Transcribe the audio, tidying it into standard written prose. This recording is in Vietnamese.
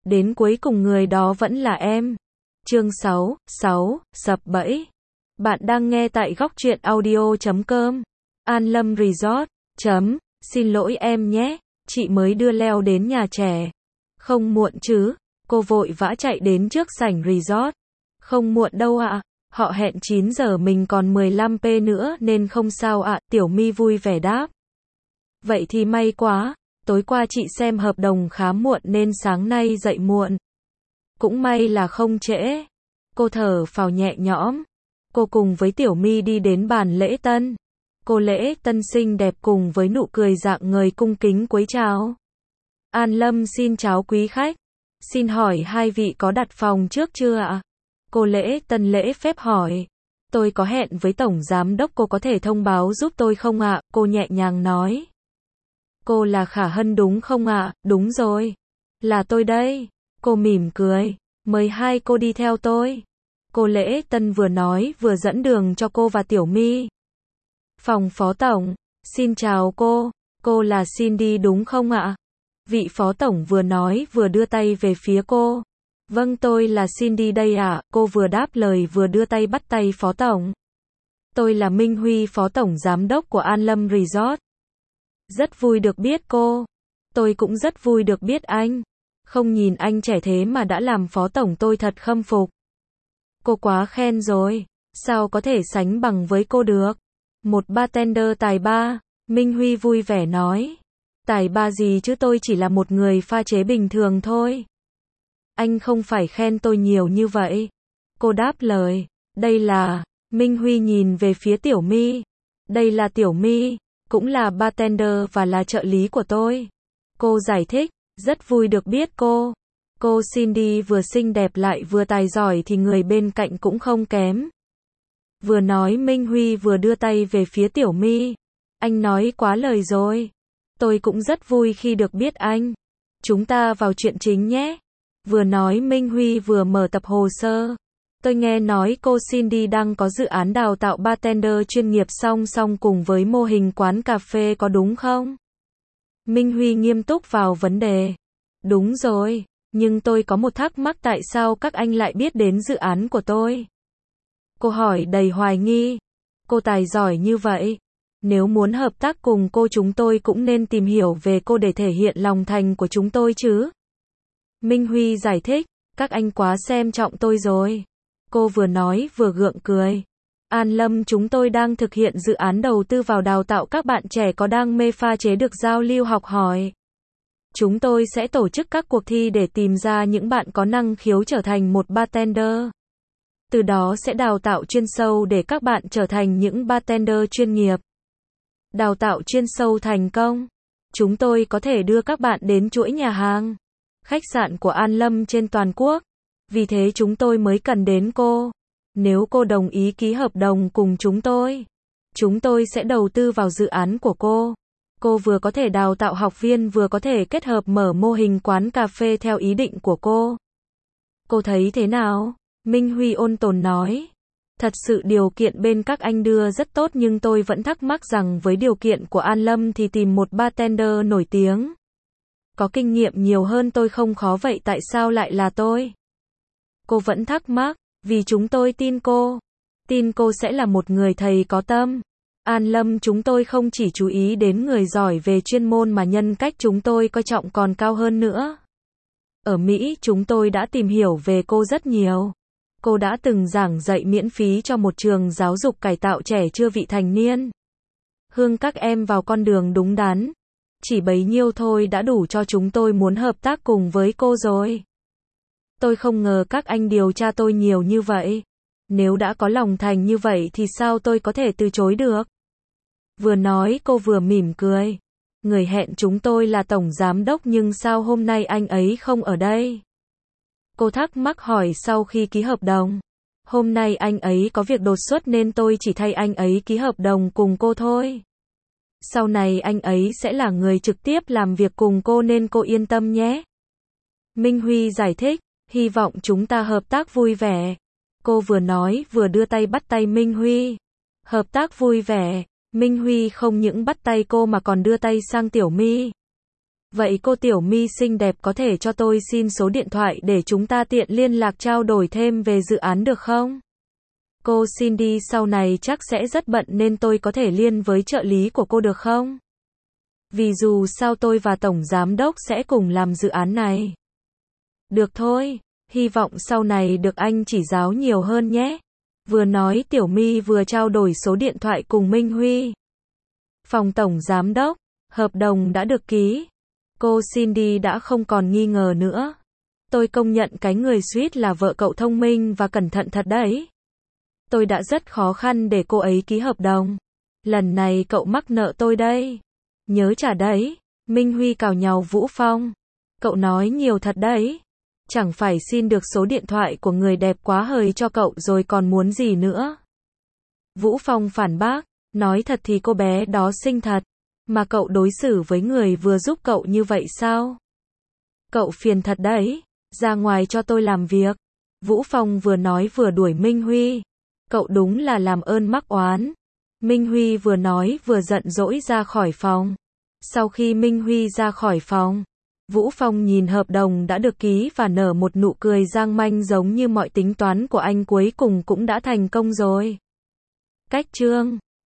đến cuối cùng người đó vẫn là em. Chương 6, sập bẫy. Bạn đang nghe tại góc truyện audio.com. An Lâm Resort. Xin lỗi em nhé, chị mới đưa Leo đến nhà trẻ. Không muộn chứ? Cô vội vã chạy đến trước sảnh resort. Không muộn đâu ạ. Họ hẹn 9 giờ, mình còn 15 nữa nên không sao ạ, Tiểu My vui vẻ đáp. Vậy thì may quá, tối qua chị xem hợp đồng khá muộn nên sáng nay dậy muộn. Cũng may là không trễ. Cô thở phào nhẹ nhõm. Cô cùng với Tiểu My đi đến bàn lễ tân. Cô lễ tân xinh đẹp cùng với nụ cười rạng ngời cung kính cúi chào. An Lâm xin chào quý khách. Xin hỏi hai vị có đặt phòng trước chưa ạ? Cô lễ tân lễ phép hỏi. Tôi có hẹn với tổng giám đốc, cô có thể thông báo giúp tôi không ạ? Cô nhẹ nhàng nói. Cô là Khả Hân đúng không ạ? Đúng rồi. Là tôi đây. Cô mỉm cười. Mời hai cô đi theo tôi. Cô lễ tân vừa nói vừa dẫn đường cho cô và Tiểu My. Phòng phó tổng. Xin chào cô là Cindy đúng không ạ? Vị phó tổng vừa nói vừa đưa tay về phía cô. Vâng, tôi là Cindy đây ạ, cô vừa đáp lời vừa đưa tay bắt tay phó tổng. Tôi là Minh Huy, phó tổng giám đốc của An Lâm Resort. Rất vui được biết cô. Tôi cũng rất vui được biết anh. Không nhìn anh trẻ thế mà đã làm phó tổng, tôi thật khâm phục. Cô quá khen rồi, sao có thể sánh bằng với cô được. Một bartender tài ba, Minh Huy vui vẻ nói. Tài ba gì chứ, tôi chỉ là một người pha chế bình thường thôi. Anh không phải khen tôi nhiều như vậy. Cô đáp lời. Đây là, Minh Huy nhìn về phía Tiểu My. Đây là Tiểu My, cũng là bartender và là trợ lý của tôi. Cô giải thích, rất vui được biết cô. Cô Cindy vừa xinh đẹp lại vừa tài giỏi thì người bên cạnh cũng không kém. Vừa nói Minh Huy vừa đưa tay về phía Tiểu My. Anh nói quá lời rồi. Tôi cũng rất vui khi được biết anh. Chúng ta vào chuyện chính nhé. Vừa nói Minh Huy vừa mở tập hồ sơ. Tôi nghe nói cô Cindy đang có dự án đào tạo bartender chuyên nghiệp song song cùng với mô hình quán cà phê, có đúng không? Minh Huy nghiêm túc vào vấn đề. Đúng rồi, nhưng tôi có một thắc mắc, tại sao các anh lại biết đến dự án của tôi? Cô hỏi đầy hoài nghi. Cô tài giỏi như vậy. Nếu muốn hợp tác cùng cô, chúng tôi cũng nên tìm hiểu về cô để thể hiện lòng thành của chúng tôi chứ. Minh Huy giải thích, các anh quá xem trọng tôi rồi. Cô vừa nói vừa gượng cười. An Lâm chúng tôi đang thực hiện dự án đầu tư vào đào tạo các bạn trẻ có đam mê pha chế được giao lưu học hỏi. Chúng tôi sẽ tổ chức các cuộc thi để tìm ra những bạn có năng khiếu trở thành một bartender. Từ đó sẽ đào tạo chuyên sâu để các bạn trở thành những bartender chuyên nghiệp. Đào tạo chuyên sâu thành công, chúng tôi có thể đưa các bạn đến chuỗi nhà hàng, khách sạn của An Lâm trên toàn quốc. Vì thế chúng tôi mới cần đến cô. Nếu cô đồng ý ký hợp đồng cùng chúng tôi sẽ đầu tư vào dự án của cô. Cô vừa có thể đào tạo học viên vừa có thể kết hợp mở mô hình quán cà phê theo ý định của cô. Cô thấy thế nào? Minh Huy ôn tồn nói. Thật sự điều kiện bên các anh đưa rất tốt, nhưng tôi vẫn thắc mắc rằng với điều kiện của An Lâm thì tìm một bartender nổi tiếng, có kinh nghiệm nhiều hơn tôi không khó, vậy tại sao lại là tôi? Cô vẫn thắc mắc, vì chúng tôi tin cô sẽ là một người thầy có tâm. An Lâm chúng tôi không chỉ chú ý đến người giỏi về chuyên môn mà nhân cách chúng tôi coi trọng còn cao hơn nữa. Ở Mỹ chúng tôi đã tìm hiểu về cô rất nhiều. Cô đã từng giảng dạy miễn phí cho một trường giáo dục cải tạo trẻ chưa vị thành niên. Hướng các em vào con đường đúng đắn. Chỉ bấy nhiêu thôi đã đủ cho chúng tôi muốn hợp tác cùng với cô rồi. Tôi không ngờ các anh điều tra tôi nhiều như vậy. Nếu đã có lòng thành như vậy thì sao tôi có thể từ chối được? Vừa nói cô vừa mỉm cười. Người hẹn chúng tôi là tổng giám đốc, nhưng sao hôm nay anh ấy không ở đây? Cô thắc mắc hỏi sau khi ký hợp đồng. Hôm nay anh ấy có việc đột xuất nên tôi chỉ thay anh ấy ký hợp đồng cùng cô thôi. Sau này anh ấy sẽ là người trực tiếp làm việc cùng cô nên cô yên tâm nhé. Minh Huy giải thích, hy vọng chúng ta hợp tác vui vẻ. Cô vừa nói vừa đưa tay bắt tay Minh Huy. Hợp tác vui vẻ. Minh Huy không những bắt tay cô mà còn đưa tay sang Tiểu My. Vậy cô Tiểu My xinh đẹp có thể cho tôi xin số điện thoại để chúng ta tiện liên lạc trao đổi thêm về dự án được không? Cô Cindy sau này chắc sẽ rất bận nên tôi có thể liên với trợ lý của cô được không? Vì dù sao tôi và Tổng Giám đốc sẽ cùng làm dự án này. Được thôi, hy vọng sau này được anh chỉ giáo nhiều hơn nhé. Vừa nói Tiểu My vừa trao đổi số điện thoại cùng Minh Huy. Phòng Tổng Giám đốc, hợp đồng đã được ký. Cô Cindy đã không còn nghi ngờ nữa. Tôi công nhận cái người suýt là vợ cậu thông minh và cẩn thận thật đấy. Tôi đã rất khó khăn để cô ấy ký hợp đồng. Lần này cậu mắc nợ tôi đây. Nhớ trả đấy. Minh Huy cào nhàu Vũ Phong. Cậu nói nhiều thật đấy. Chẳng phải xin được số điện thoại của người đẹp quá hời cho cậu rồi còn muốn gì nữa. Vũ Phong phản bác. Nói thật thì cô bé đó xinh thật. Mà cậu đối xử với người vừa giúp cậu như vậy sao? Cậu phiền thật đấy. Ra ngoài cho tôi làm việc. Vũ Phong vừa nói vừa đuổi Minh Huy. Cậu đúng là làm ơn mắc oán. Minh Huy vừa nói vừa giận dỗi ra khỏi phòng. Sau khi Minh Huy ra khỏi phòng, Vũ Phong nhìn hợp đồng đã được ký và nở một nụ cười giang manh giống như mọi tính toán của anh cuối cùng cũng đã thành công rồi. Cách chương